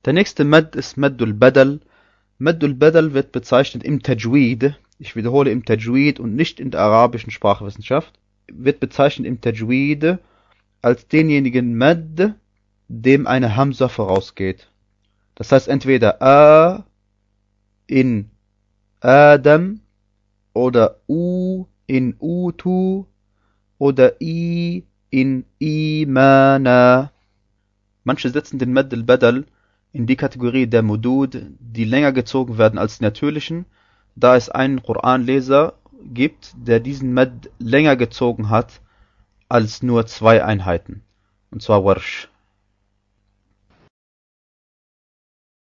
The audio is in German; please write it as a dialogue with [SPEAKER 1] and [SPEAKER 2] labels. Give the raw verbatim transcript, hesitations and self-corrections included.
[SPEAKER 1] Der nächste Mad ist Maddul Badal. Maddul Badal wird bezeichnet im Tajweed, ich wiederhole im Tajweed und nicht in der arabischen Sprachwissenschaft, wird bezeichnet im Tajweed als denjenigen Mad, dem eine Hamza vorausgeht. Das heißt entweder A in Adam oder U in Utu oder I in Imana. Manche setzen den Mad al-Badal in die Kategorie der Mudud, die länger gezogen werden als die natürlichen, da es einen Koranleser gibt, der diesen Mad länger gezogen hat als nur zwei Einheiten, und zwar Warsh.